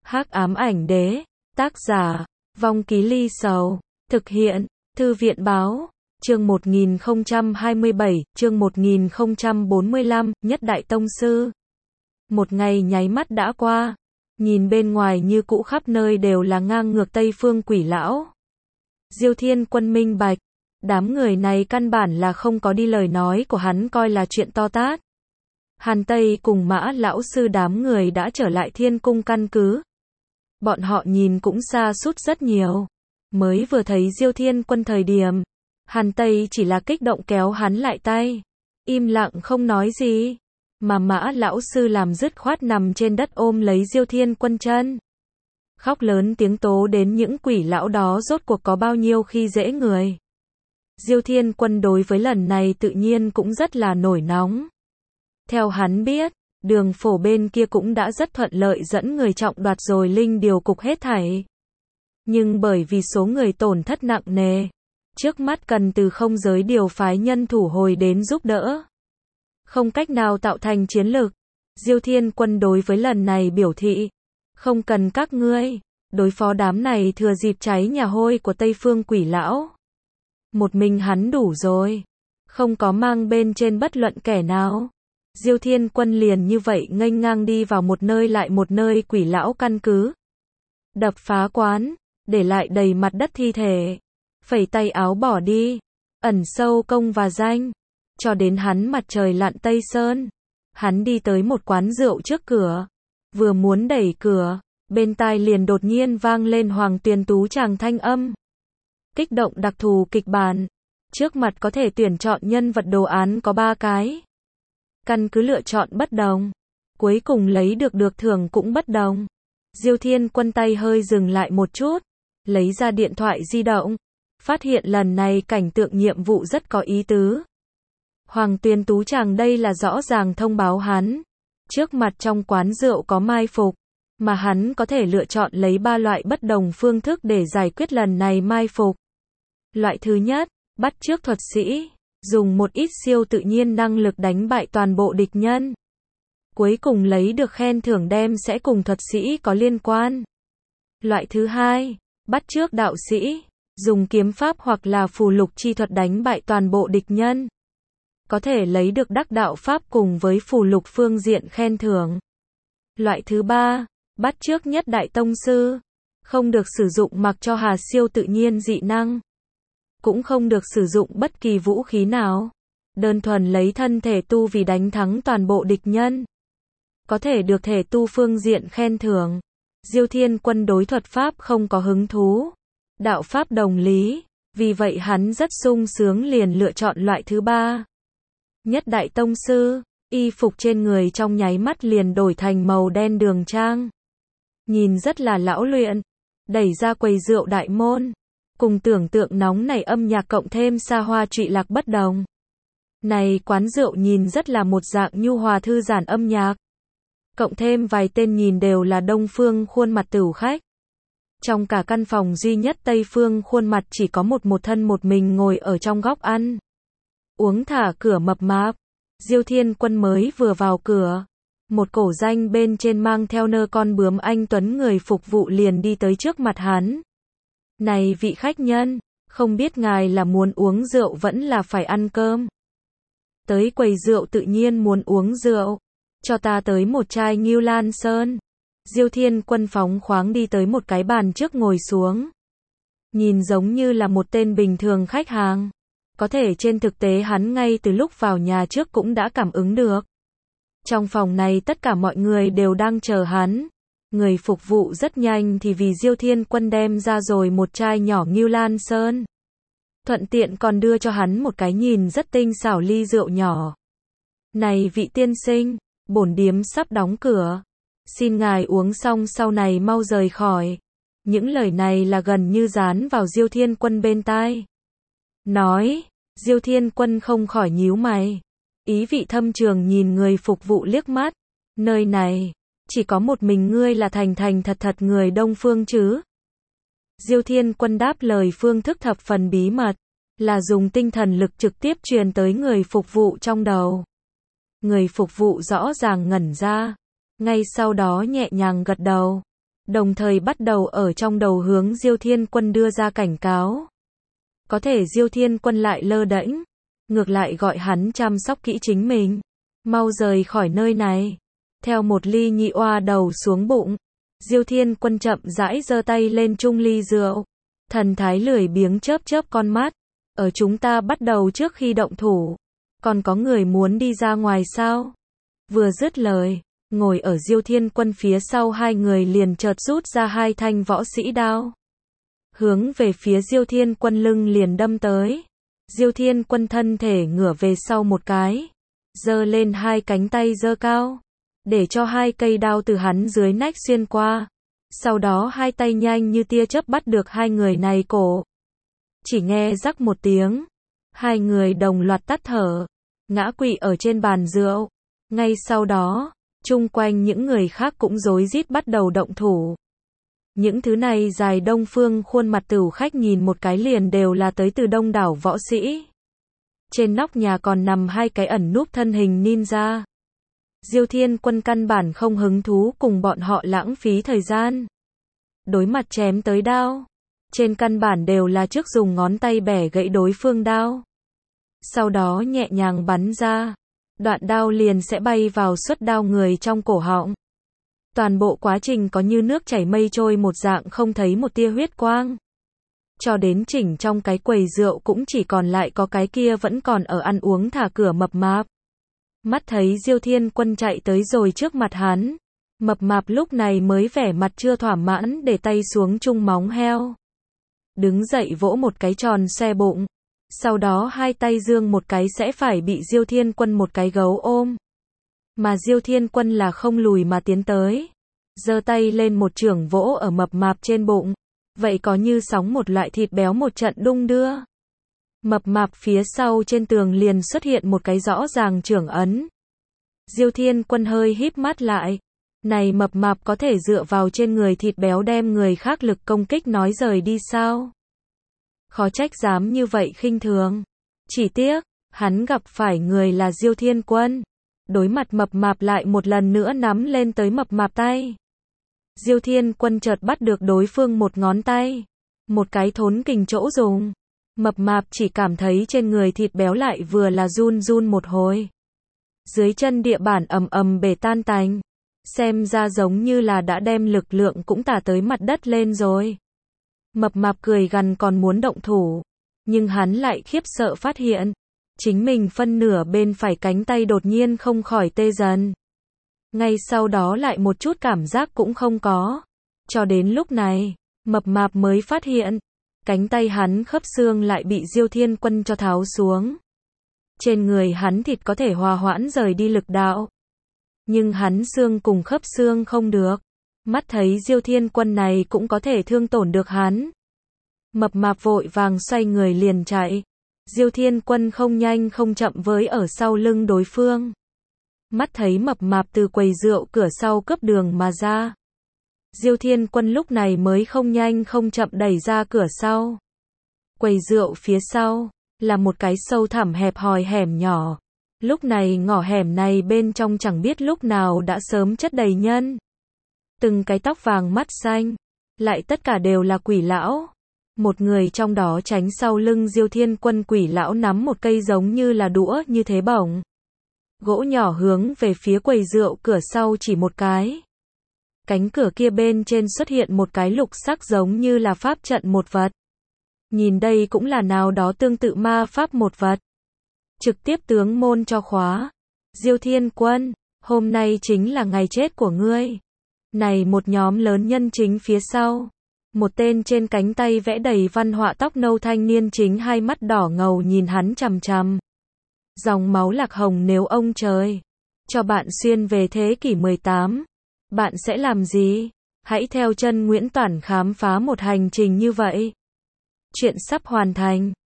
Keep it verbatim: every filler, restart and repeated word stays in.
Hắc ám ảnh đế, tác giả, Vong Ký Ly Sầu, thực hiện, Thư viện báo, chương một nghìn không trăm hai mươi bảy, chương một nghìn không trăm bốn mươi lăm, Nhất Đại Tông Sư. Một ngày nháy mắt đã qua, nhìn bên ngoài như cũ khắp nơi đều là ngang ngược Tây Phương Quỷ Lão. Diêu Thiên Quân minh bạch, đám người này căn bản là không có đi lời nói của hắn coi là chuyện to tát. Hàn Tây cùng Mã lão sư đám người đã trở lại Thiên Cung căn cứ. Bọn họ nhìn cũng xa sút rất nhiều. Mới vừa thấy Diêu Thiên Quân thời điểm, Hàn Tây chỉ là kích động kéo hắn lại tay, im lặng không nói gì, mà Mã lão sư làm dứt khoát nằm trên đất ôm lấy Diêu Thiên Quân chân, khóc lớn tiếng tố đến những quỷ lão đó rốt cuộc có bao nhiêu khi dễ người. Diêu Thiên Quân đối với lần này tự nhiên cũng rất là nổi nóng. Theo hắn biết, Đường Phổ bên kia cũng đã rất thuận lợi dẫn người trọng đoạt rồi linh điều cục hết thảy. Nhưng bởi vì số người tổn thất nặng nề, trước mắt cần từ không giới điều phái nhân thủ hồi đến giúp đỡ. Không cách nào tạo thành chiến lực. Diêu Thiên Quân đối với lần này biểu thị, không cần các ngươi, đối phó đám này thừa dịp cháy nhà hôi của Tây Phương Quỷ Lão. Một mình hắn đủ rồi, không có mang bên trên bất luận kẻ nào. Diêu Thiên Quân liền như vậy nghênh ngang đi vào một nơi lại một nơi quỷ lão căn cứ. Đập phá quán, để lại đầy mặt đất thi thể. Phẩy tay áo bỏ đi, ẩn sâu công và danh. Cho đến hắn mặt trời lặn Tây Sơn. Hắn đi tới một quán rượu trước cửa. Vừa muốn đẩy cửa, bên tai liền đột nhiên vang lên Hoàng Tuyền Tú chàng thanh âm. Kích động đặc thù kịch bản. Trước mặt có thể tuyển chọn nhân vật đồ án có ba cái. Căn cứ lựa chọn bất đồng, cuối cùng lấy được được thưởng cũng bất đồng. Diêu Thiên Quân tay hơi dừng lại một chút, lấy ra điện thoại di động, phát hiện lần này cảnh tượng nhiệm vụ rất có ý tứ. Hoàng Tuyền Tú chàng đây là rõ ràng thông báo hắn, trước mặt trong quán rượu có mai phục, mà hắn có thể lựa chọn lấy ba loại bất đồng phương thức để giải quyết lần này mai phục. Loại thứ nhất, bắt chước thuật sĩ. Dùng một ít siêu tự nhiên năng lực đánh bại toàn bộ địch nhân. Cuối cùng lấy được khen thưởng đem sẽ cùng thuật sĩ có liên quan. Loại thứ hai, bắt chước đạo sĩ. Dùng kiếm pháp hoặc là phù lục chi thuật đánh bại toàn bộ địch nhân. Có thể lấy được đắc đạo pháp cùng với phù lục phương diện khen thưởng. Loại thứ ba, bắt chước nhất đại tông sư. Không được sử dụng mặc cho hà siêu tự nhiên dị năng. Cũng không được sử dụng bất kỳ vũ khí nào. Đơn thuần lấy thân thể tu vì đánh thắng toàn bộ địch nhân. Có thể được thể tu phương diện khen thưởng. Diêu Thiên Quân đối thuật pháp không có hứng thú. Đạo pháp đồng lý. Vì vậy hắn rất sung sướng liền lựa chọn loại thứ ba. Nhất đại tông sư. Y phục trên người trong nháy mắt liền đổi thành màu đen đường trang. Nhìn rất là lão luyện. Đẩy ra quầy rượu đại môn. Cùng tưởng tượng nóng này âm nhạc cộng thêm xa hoa trụy lạc bất đồng. Này quán rượu nhìn rất là một dạng nhu hòa thư giãn âm nhạc. Cộng thêm vài tên nhìn đều là Đông Phương khuôn mặt tửu khách. Trong cả căn phòng duy nhất Tây Phương khuôn mặt chỉ có một một thân một mình ngồi ở trong góc ăn. Uống thả cửa mập mạp. Diêu Thiên Quân mới vừa vào cửa. Một cổ danh bên trên mang theo nơ con bướm anh tuấn người phục vụ liền đi tới trước mặt hắn. Này vị khách nhân, không biết ngài là muốn uống rượu vẫn là phải ăn cơm. Tới quầy rượu tự nhiên muốn uống rượu. Cho ta tới một chai Ngưu Lan Sơn. Diêu Thiên Quân phóng khoáng đi tới một cái bàn trước ngồi xuống. Nhìn giống như là một tên bình thường khách hàng. Có thể trên thực tế hắn ngay từ lúc vào nhà trước cũng đã cảm ứng được. Trong phòng này tất cả mọi người đều đang chờ hắn. Người phục vụ rất nhanh thì vì Diêu Thiên Quân đem ra rồi một chai nhỏ Ngưu Lan Sơn. Thuận tiện còn đưa cho hắn một cái nhìn rất tinh xảo ly rượu nhỏ. Này vị tiên sinh, bổn điếm sắp đóng cửa. Xin ngài uống xong sau này mau rời khỏi. Những lời này là gần như dán vào Diêu Thiên Quân bên tai. Nói, Diêu Thiên Quân không khỏi nhíu mày. Ý vị thâm trường nhìn người phục vụ liếc mắt. Nơi này chỉ có một mình ngươi là thành thành thật thật người Đông Phương chứ? Diêu Thiên Quân đáp lời phương thức thập phần bí mật, là dùng tinh thần lực trực tiếp truyền tới người phục vụ trong đầu. Người phục vụ rõ ràng ngẩn ra, ngay sau đó nhẹ nhàng gật đầu. đồng thời bắt đầu ở trong đầu hướng Diêu Thiên Quân đưa ra cảnh cáo. Có thể Diêu Thiên Quân lại lơ đễnh, ngược lại gọi hắn chăm sóc kỹ chính mình. Mau rời khỏi nơi này. Theo một ly nhị oa đầu xuống bụng, Diêu Thiên Quân chậm rãi giơ tay lên chung ly rượu. Thần thái lười biếng chớp chớp con mắt. Ở chúng ta bắt đầu trước khi động thủ. Còn có người muốn đi ra ngoài sao? Vừa dứt lời, ngồi ở Diêu Thiên Quân phía sau hai người liền chợt rút ra hai thanh võ sĩ đao. Hướng về phía Diêu Thiên Quân lưng liền đâm tới. Diêu Thiên Quân thân thể ngửa về sau một cái, giơ lên hai cánh tay giơ cao, để cho hai cây đao từ hắn dưới nách xuyên qua. Sau đó hai tay nhanh như tia chớp bắt được hai người này cổ. Chỉ nghe rắc một tiếng, hai người đồng loạt tắt thở, ngã quỵ ở trên bàn rượu. Ngay sau đó, chung quanh những người khác cũng rối rít bắt đầu động thủ. Những thứ này dài đông phương khuôn mặt tửu khách nhìn một cái liền đều là tới từ đông đảo võ sĩ. Trên nóc nhà còn nằm hai cái ẩn núp thân hình ninja. Diêu Thiên Quân căn bản không hứng thú cùng bọn họ lãng phí thời gian. Đối mặt chém tới đao, trên căn bản đều là trước dùng ngón tay bẻ gãy đối phương đao. Sau đó nhẹ nhàng bắn ra, đoạn đao liền sẽ bay vào xuất đao người trong cổ họng. Toàn bộ quá trình có như nước chảy mây trôi một dạng không thấy một tia huyết quang. Cho đến chỉnh trong cái quầy rượu cũng chỉ còn lại có cái kia vẫn còn ở ăn uống thả cửa mập mạp. Mắt thấy Diêu Thiên Quân chạy tới rồi trước mặt hắn. Mập mạp lúc này mới vẻ mặt chưa thỏa mãn để tay xuống chung móng heo. Đứng dậy vỗ một cái tròn xe bụng. Sau đó hai tay giương một cái sẽ phải bị Diêu Thiên Quân một cái gấu ôm. Mà Diêu Thiên Quân là không lùi mà tiến tới. Giơ tay lên một chưởng vỗ ở mập mạp trên bụng. Vậy có như sóng một loại thịt béo một trận đung đưa. Mập mạp phía sau trên tường liền xuất hiện một cái rõ ràng chưởng ấn. Diêu Thiên Quân hơi híp mắt lại. Này mập mạp có thể dựa vào trên người thịt béo đem người khác lực công kích nói rời đi sao? Khó trách dám như vậy khinh thường. Chỉ tiếc, hắn gặp phải người là Diêu Thiên Quân. Đối mặt mập mạp lại một lần nữa nắm lên tới mập mạp tay. Diêu Thiên Quân chợt bắt được đối phương một ngón tay. Một cái thốn kình chỗ dùng. Mập mạp chỉ cảm thấy trên người thịt béo lại vừa là run run một hồi. Dưới chân địa bản ầm ầm bể tan tành. Xem ra giống như là đã đem lực lượng cũng tả tới mặt đất lên rồi. Mập mạp cười gằn còn muốn động thủ. Nhưng hắn lại khiếp sợ phát hiện. Chính mình phân nửa bên phải cánh tay đột nhiên không khỏi tê dần. Ngay sau đó lại một chút cảm giác cũng không có. Cho đến lúc này, mập mạp mới phát hiện. Cánh tay hắn khớp xương lại bị Diêu Thiên Quân cho tháo xuống. Trên người hắn thịt có thể hòa hoãn rời đi lực đạo. Nhưng hắn xương cùng khớp xương không được. Mắt thấy Diêu Thiên Quân này cũng có thể thương tổn được hắn. Mập mạp vội vàng xoay người liền chạy. Diêu Thiên Quân không nhanh không chậm với ở sau lưng đối phương. Mắt thấy mập mạp từ quầy rượu cửa sau cướp đường mà ra. Diêu Thiên Quân lúc này mới không nhanh không chậm đẩy ra cửa sau. Quầy rượu phía sau là một cái sâu thẳm hẹp hòi hẻm nhỏ. Lúc này ngõ hẻm này bên trong chẳng biết lúc nào đã sớm chất đầy nhân. Từng cái tóc vàng mắt xanh, lại tất cả đều là quỷ lão. Một người trong đó tránh sau lưng Diêu Thiên Quân, quỷ lão nắm một cây giống như là đũa như thế bổng. Gỗ nhỏ hướng về phía quầy rượu cửa sau chỉ một cái. Cánh cửa kia bên trên xuất hiện một cái lục sắc giống như là pháp trận một vật. Nhìn đây cũng là nào đó tương tự ma pháp một vật. Trực tiếp tướng môn cho khóa. Diêu Thiên Quân, hôm nay chính là ngày chết của ngươi. Này một nhóm lớn nhân chính phía sau. Một tên trên cánh tay vẽ đầy văn họa tóc nâu thanh niên chính hai mắt đỏ ngầu nhìn hắn chằm chằm. Dòng máu lạc hồng nếu ông trời cho bạn xuyên về thế kỷ mười tám, bạn sẽ làm gì? Hãy theo chân Nguyễn Toản khám phá một hành trình như vậy. Chuyện sắp hoàn thành.